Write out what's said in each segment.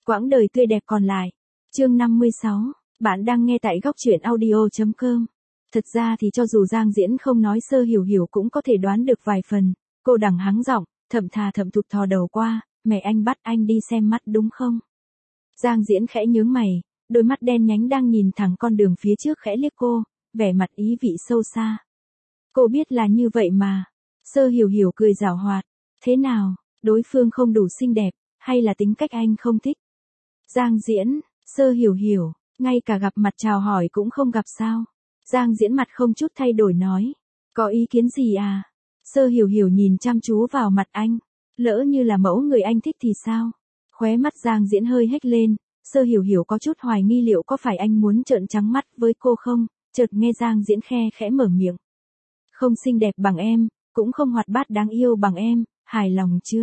Quãng đời tươi đẹp còn lại. Chương 56. Bạn đang nghe tại góc truyện audio.com. Thật ra thì cho dù Giang Diễn không nói, Sơ Hiểu Hiểu cũng có thể đoán được vài phần. Cô đằng hắng giọng, thậm thụt thò đầu qua, mẹ anh bắt anh đi xem mắt đúng không? Giang Diễn khẽ nhướng mày, đôi mắt đen nhánh đang nhìn thẳng con đường phía trước khẽ liếc cô, vẻ mặt ý vị sâu xa. Cô biết là như vậy mà. Sơ Hiểu Hiểu cười giảo hoạt. Thế nào, đối phương không đủ xinh đẹp, hay là tính cách anh không thích? Giang Diễn, Sơ Hiểu Hiểu, ngay cả gặp mặt chào hỏi cũng không gặp sao? Giang Diễn mặt không chút thay đổi nói. Có ý kiến gì à? Sơ Hiểu Hiểu nhìn chăm chú vào mặt anh. Lỡ như là mẫu người anh thích thì sao? Khóe mắt Giang Diễn hơi hếch lên. Sơ Hiểu Hiểu có chút hoài nghi liệu có phải anh muốn trợn trắng mắt với cô không? Chợt nghe Giang Diễn khẽ mở miệng. Không xinh đẹp bằng em, cũng không hoạt bát đáng yêu bằng em, hài lòng chưa?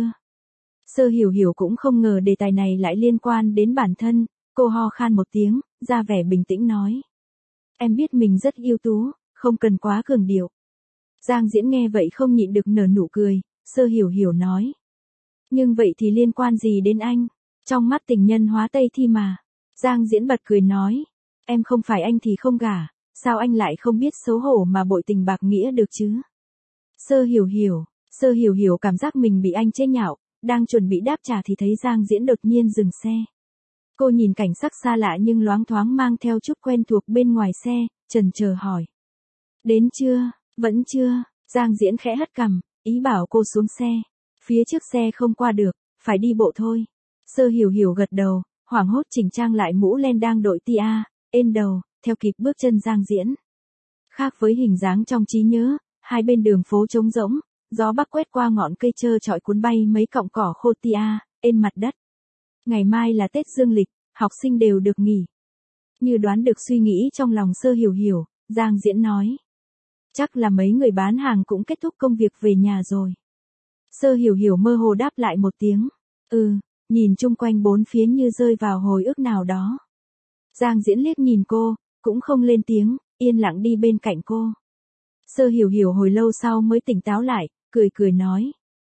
Sơ Hiểu Hiểu cũng không ngờ đề tài này lại liên quan đến bản thân, cô ho khan một tiếng, ra vẻ bình tĩnh nói. Em biết mình rất ưu tú, không cần quá cường điệu. Giang Diễn nghe vậy không nhịn được nở nụ cười, Sơ Hiểu Hiểu nói. Nhưng vậy thì liên quan gì đến anh? Trong mắt tình nhân hóa Tây thi mà. Giang Diễn bật cười nói. Em không phải anh thì không gả, sao anh lại không biết xấu hổ mà bội tình bạc nghĩa được chứ? Sơ Hiểu Hiểu cảm giác mình bị anh chế nhạo, đang chuẩn bị đáp trả thì thấy Giang Diễn đột nhiên dừng xe. Cô nhìn cảnh sắc xa lạ nhưng loáng thoáng mang theo chút quen thuộc bên ngoài xe, chần chờ hỏi. Đến chưa? Vẫn chưa? Giang Diễn khẽ hất cằm, ý bảo cô xuống xe. Phía trước xe không qua được, phải đi bộ thôi. Sơ Hiểu Hiểu gật đầu, hoảng hốt chỉnh trang lại mũ len đang đội tia, ên đầu, theo kịp bước chân Giang Diễn. Khác với hình dáng trong trí nhớ, hai bên đường phố trống rỗng, gió bắc quét qua ngọn cây trơ trọi cuốn bay mấy cọng cỏ khô tia, ên mặt đất. Ngày mai là Tết Dương lịch, học sinh đều được nghỉ. Như đoán được suy nghĩ trong lòng Sơ Hiểu Hiểu, Giang Diễn nói. Chắc là mấy người bán hàng cũng kết thúc công việc về nhà rồi. Sơ Hiểu Hiểu mơ hồ đáp lại một tiếng. Nhìn chung quanh bốn phía như rơi vào hồi ức nào đó. Giang Diễn liếc nhìn cô, cũng không lên tiếng, yên lặng đi bên cạnh cô. Sơ Hiểu Hiểu hồi lâu sau mới tỉnh táo lại, cười nói.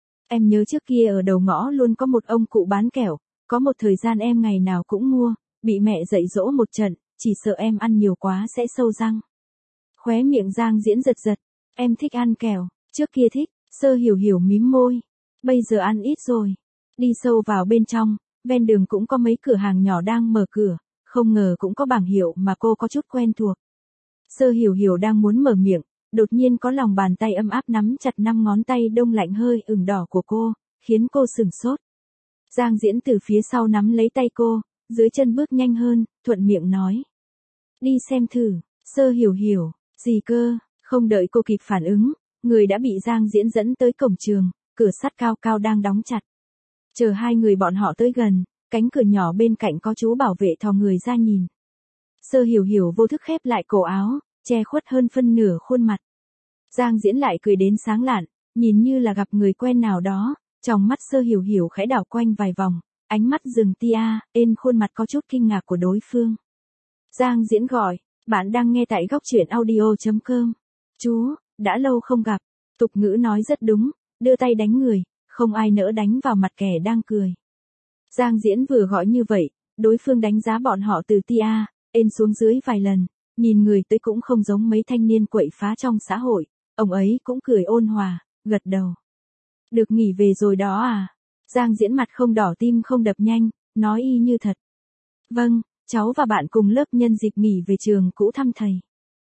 Em nhớ trước kia ở đầu ngõ luôn có một ông cụ bán kẹo, có một thời gian em ngày nào cũng mua, bị mẹ dạy dỗ một trận, chỉ sợ em ăn nhiều quá sẽ sâu răng. Khóe miệng Giang Diễn giật, em thích ăn kẹo, trước kia thích, Sơ Hiểu Hiểu mím môi, bây giờ ăn ít rồi. Đi sâu vào bên trong, ven đường cũng có mấy cửa hàng nhỏ đang mở cửa, không ngờ cũng có bảng hiệu mà cô có chút quen thuộc. Sơ Hiểu Hiểu đang muốn mở miệng, đột nhiên có lòng bàn tay ấm áp nắm chặt 5 ngón tay đông lạnh hơi ửng đỏ của cô, khiến cô sửng sốt. Giang Diễn từ phía sau nắm lấy tay cô, dưới chân bước nhanh hơn, thuận miệng nói. Đi xem thử. Sơ Hiểu Hiểu, gì cơ? Không đợi cô kịp phản ứng, người đã bị Giang Diễn dẫn tới cổng trường, cửa sắt cao cao đang đóng chặt. Chờ hai người bọn họ tới gần, cánh cửa nhỏ bên cạnh có chú bảo vệ thò người ra nhìn. Sơ Hiểu Hiểu vô thức khép lại cổ áo, che khuất hơn phân nửa khuôn mặt. Giang Diễn lại cười đến sáng lạn, nhìn như là gặp người quen nào đó, trong mắt Sơ Hiểu Hiểu khẽ đảo quanh vài vòng, ánh mắt dừng tia, ên khuôn mặt có chút kinh ngạc của đối phương. Giang Diễn gọi, bạn đang nghe tại góc truyện audio.com. Chú, đã lâu không gặp, tục ngữ nói rất đúng, đưa tay đánh người, không ai nỡ đánh vào mặt kẻ đang cười. Giang Diễn vừa gọi như vậy, đối phương đánh giá bọn họ từ tia, ên xuống dưới vài lần, nhìn người tới cũng không giống mấy thanh niên quậy phá trong xã hội, ông ấy cũng cười ôn hòa, gật đầu. Được nghỉ về rồi đó à? Giang Diễn mặt không đỏ tim không đập nhanh, nói y như thật. Vâng, cháu và bạn cùng lớp nhân dịp nghỉ về trường cũ thăm thầy.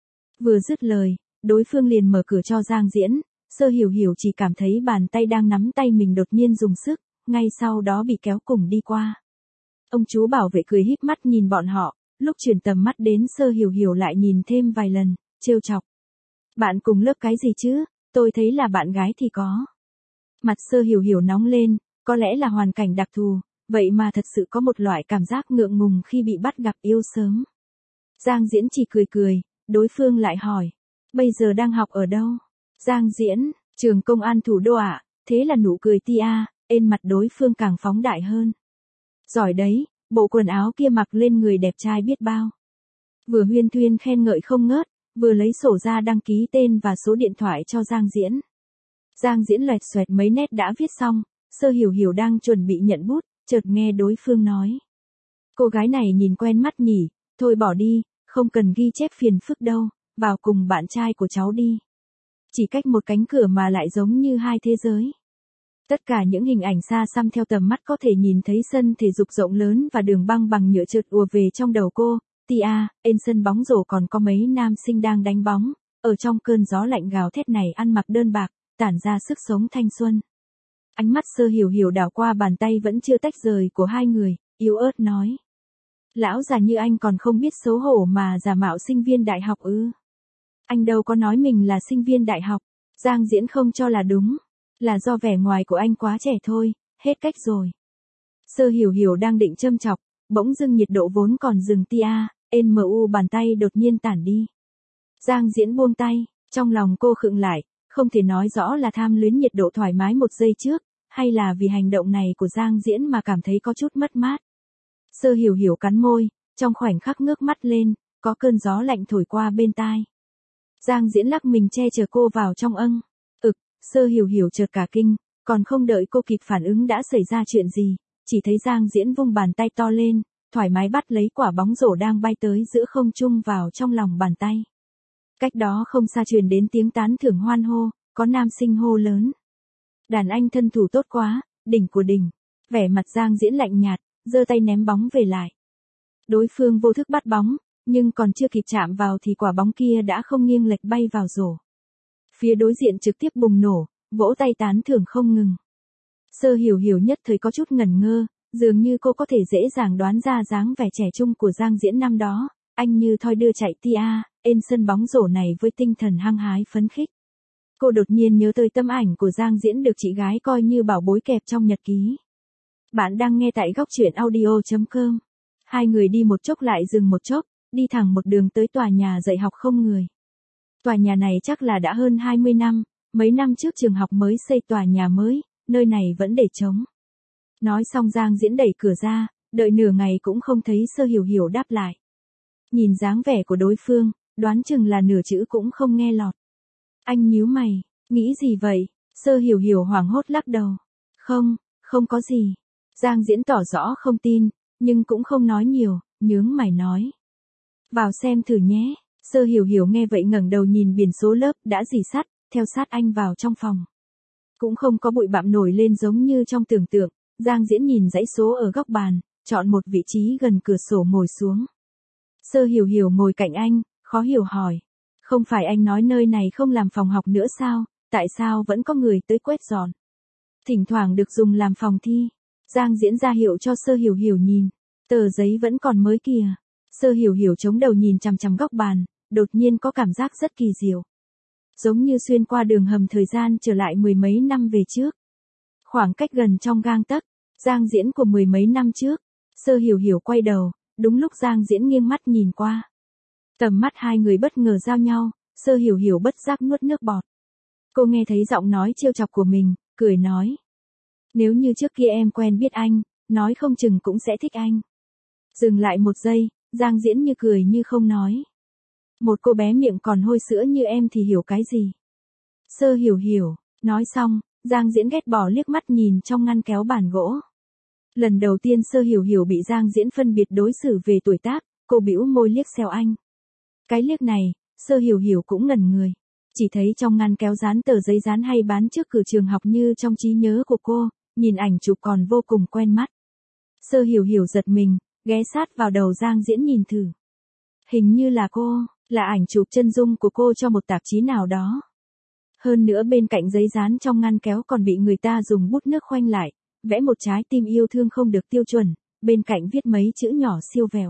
Vừa dứt lời, đối phương liền mở cửa cho Giang Diễn, Sơ Hiểu Hiểu chỉ cảm thấy bàn tay đang nắm tay mình đột nhiên dùng sức, ngay sau đó bị kéo cùng đi qua. Ông chú bảo vệ cười híp mắt nhìn bọn họ, lúc chuyển tầm mắt đến Sơ Hiểu Hiểu lại nhìn thêm vài lần, trêu chọc. Bạn cùng lớp cái gì chứ, tôi thấy là bạn gái thì có. Mặt Sơ Hiểu Hiểu nóng lên, có lẽ là hoàn cảnh đặc thù, vậy mà thật sự có một loại cảm giác ngượng ngùng khi bị bắt gặp yêu sớm. Giang Diễn chỉ cười, đối phương lại hỏi, bây giờ đang học ở đâu? Giang Diễn, trường công an thủ đô ạ, thế là nụ cười tia, ên mặt đối phương càng phóng đại hơn. Giỏi đấy, bộ quần áo kia mặc lên người đẹp trai biết bao. Vừa huyên thuyên khen ngợi không ngớt, vừa lấy sổ ra đăng ký tên và số điện thoại cho Giang Diễn. Giang Diễn loẹt xoẹt mấy nét đã viết xong, Sơ Hiểu Hiểu đang chuẩn bị nhận bút, chợt nghe đối phương nói. Cô gái này nhìn quen mắt nhỉ, thôi bỏ đi, không cần ghi chép phiền phức đâu, vào cùng bạn trai của cháu đi. Chỉ cách một cánh cửa mà lại giống như hai thế giới. Tất cả những hình ảnh xa xăm theo tầm mắt có thể nhìn thấy sân thể dục rộng lớn và đường băng bằng nhựa trượt ùa về trong đầu cô. Tia, trên sân bóng rổ còn có mấy nam sinh đang đánh bóng, ở trong cơn gió lạnh gào thét này ăn mặc đơn bạc, tản ra sức sống thanh xuân. Ánh mắt Sơ Hiểu Hiểu đảo qua bàn tay vẫn chưa tách rời của hai người, yếu ớt nói. Lão già như anh còn không biết xấu hổ mà giả mạo sinh viên đại học ư? Anh đâu có nói mình là sinh viên đại học, Giang Diễn không cho là đúng. Là do vẻ ngoài của anh quá trẻ thôi, hết cách rồi. Sơ Hiểu Hiểu đang định châm chọc, bỗng dưng nhiệt độ vốn còn dừng tia, mu bàn tay đột nhiên tản đi. Giang Diễn buông tay, trong lòng cô khựng lại, không thể nói rõ là tham luyến nhiệt độ thoải mái một giây trước, hay là vì hành động này của Giang Diễn mà cảm thấy có chút mất mát. Sơ Hiểu Hiểu cắn môi, trong khoảnh khắc ngước mắt lên, có cơn gió lạnh thổi qua bên tai. Giang Diễn lắc mình che chở cô vào trong âng. Sơ Hiểu Hiểu chợt cả kinh, còn không đợi cô kịp phản ứng đã xảy ra chuyện gì, chỉ thấy Giang Diễn vung bàn tay to lên, thoải mái bắt lấy quả bóng rổ đang bay tới giữa không trung vào trong lòng bàn tay. Cách đó không xa truyền đến tiếng tán thưởng hoan hô, có nam sinh hô lớn. Đàn anh thân thủ tốt quá, đỉnh của đỉnh. Vẻ mặt Giang Diễn lạnh nhạt, giơ tay ném bóng về lại. Đối phương vô thức bắt bóng, nhưng còn chưa kịp chạm vào thì quả bóng kia đã không nghiêng lệch bay vào rổ. Phía đối diện trực tiếp bùng nổ, vỗ tay tán thưởng không ngừng. Sơ Hiểu Hiểu nhất thời có chút ngẩn ngơ, dường như cô có thể dễ dàng đoán ra dáng vẻ trẻ trung của Giang Diễn năm đó, anh như thoi đưa chạy trên sân bóng rổ này với tinh thần hăng hái phấn khích. Cô đột nhiên nhớ tới tấm ảnh của Giang Diễn được chị gái coi như bảo bối kẹp trong nhật ký. Bạn đang nghe tại góc truyện audio.com. Hai người đi một chốc lại dừng một chốc, đi thẳng một đường tới tòa nhà dạy học không người. Tòa nhà này chắc là đã hơn 20 năm, mấy năm trước trường học mới xây tòa nhà mới, nơi này vẫn để trống. Nói xong Giang Diễn đẩy cửa ra, đợi nửa ngày cũng không thấy Sơ Hiểu Hiểu đáp lại. Nhìn dáng vẻ của đối phương, đoán chừng là nửa chữ cũng không nghe lọt. Anh nhíu mày, nghĩ gì vậy? Sơ Hiểu Hiểu hoảng hốt lắc đầu. Không có gì. Giang Diễn tỏ rõ không tin, nhưng cũng không nói nhiều, nhướng mày nói. Vào xem thử nhé. Sơ Hiểu Hiểu nghe vậy ngẩng đầu nhìn biển số lớp đã rỉ sắt, theo sát anh vào trong phòng. Cũng không có bụi bặm nổi lên giống như trong tưởng tượng, Giang Diễn nhìn dãy số ở góc bàn, chọn một vị trí gần cửa sổ ngồi xuống. Sơ Hiểu Hiểu ngồi cạnh anh, khó hiểu hỏi. Không phải anh nói nơi này không làm phòng học nữa sao, tại sao vẫn có người tới quét dọn? Thỉnh thoảng được dùng làm phòng thi. Giang Diễn ra hiệu cho Sơ Hiểu Hiểu nhìn. Tờ giấy vẫn còn mới kìa. Sơ Hiểu Hiểu chống đầu nhìn chằm chằm góc bàn, đột nhiên có cảm giác rất kỳ diệu. Giống như xuyên qua đường hầm thời gian trở lại mười mấy năm về trước. Khoảng cách gần trong gang tấc, Giang Diễn của mười mấy năm trước. Sơ Hiểu Hiểu quay đầu, đúng lúc Giang Diễn nghiêng mắt nhìn qua. Tầm mắt hai người bất ngờ giao nhau, Sơ Hiểu Hiểu bất giác nuốt nước bọt. Cô nghe thấy giọng nói trêu chọc của mình, cười nói. Nếu như trước kia em quen biết anh, nói không chừng cũng sẽ thích anh. Dừng lại một giây, Giang Diễn như cười như không nói. Một cô bé miệng còn hôi sữa như em thì hiểu cái gì? Sơ Hiểu Hiểu, nói xong, Giang Diễn ghét bỏ liếc mắt nhìn trong ngăn kéo bàn gỗ. Lần đầu tiên Sơ Hiểu Hiểu bị Giang Diễn phân biệt đối xử về tuổi tác, cô bĩu môi liếc xéo anh. Cái liếc này, Sơ Hiểu Hiểu cũng ngẩn người. Chỉ thấy trong ngăn kéo dán tờ giấy dán hay bán trước cửa trường học như trong trí nhớ của cô, nhìn ảnh chụp còn vô cùng quen mắt. Sơ Hiểu Hiểu giật mình, ghé sát vào đầu Giang Diễn nhìn thử. Hình như là cô, là ảnh chụp chân dung của cô cho một tạp chí nào đó. Hơn nữa bên cạnh giấy dán trong ngăn kéo còn bị người ta dùng bút nước khoanh lại, vẽ một trái tim yêu thương không được tiêu chuẩn, bên cạnh viết mấy chữ nhỏ siêu vẹo.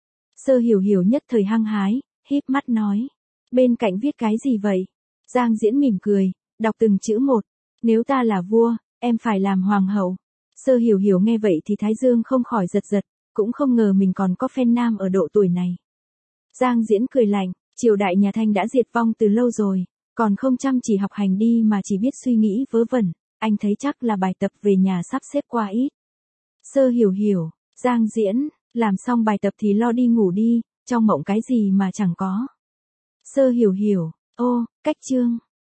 Sơ Hiểu Hiểu nhất thời hăng hái, híp mắt nói. Bên cạnh viết cái gì vậy? Giang Diễn mỉm cười, đọc từng chữ một. Nếu ta là vua, em phải làm hoàng hậu. Sơ Hiểu Hiểu nghe vậy thì thái dương không khỏi giật giật, cũng không ngờ mình còn có fan nam ở độ tuổi này. Giang Diễn cười lạnh, triều đại nhà Thanh đã diệt vong từ lâu rồi, còn không chăm chỉ học hành đi mà chỉ biết suy nghĩ vớ vẩn, anh thấy chắc là bài tập về nhà sắp xếp qua ít. Sơ Hiểu Hiểu, Giang Diễn, làm xong bài tập thì lo đi ngủ đi, trong mộng cái gì mà chẳng có. Sơ Hiểu Hiểu, ô, cách chương.